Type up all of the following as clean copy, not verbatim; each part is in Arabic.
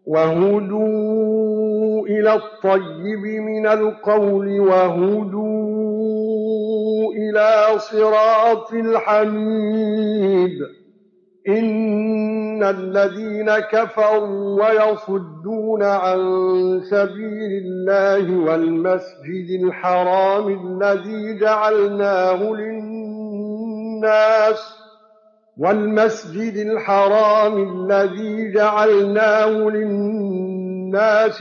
وهدوا إلى الطيب من القول وهدوا إلى صراط الحميد. إن الذين كفروا ويصدون عن سبيل الله والمسجد الحرام الذي جعلناه للناس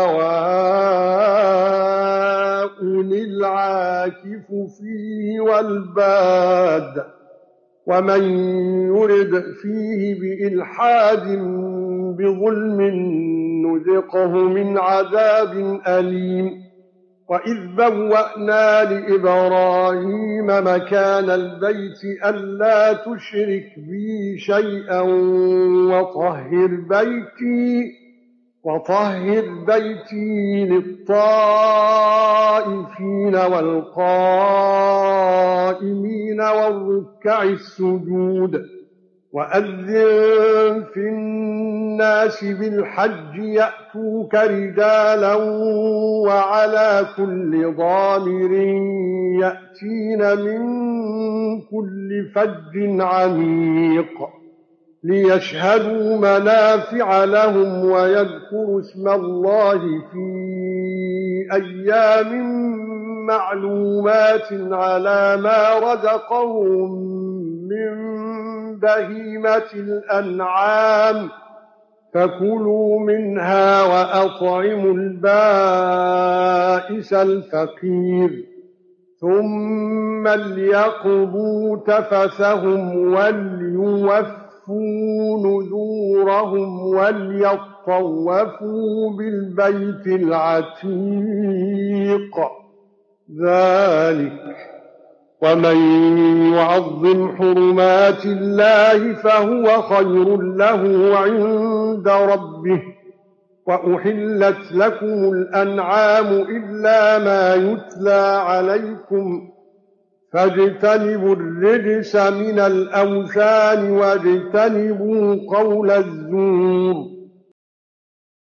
سواء العاكف فيه والباد ومن يرد فيه بإلحاد بظلم نذقه من عذاب أليم. وإذ بوأنا لإبراهيم مكان البيت ألا تشرك بي شيئا وطهر بيتي للطائفين والقائمين والركع السجود. وأذن في الناس بالحج يأتوك رجالا وعلى كل ضامر يأتين من كل فج عميق ليشهدوا منافع لهم ويذكروا اسم الله في أيام معلومات على ما رزقهم من بهيمة الأنعام فكلوا منها وأطعموا البائس الفقير ثم ليقضوا تفثهم وليوفوا نذورهم وليطوفوا بالبيت العتيق. ذلك ومن يعظم حرمات الله فهو خير له عند ربه. وأحلت لكم الأنعام إلا ما يتلى عليكم فاجتنبوا الرجس من الأوثان واجتنبوا قول الزور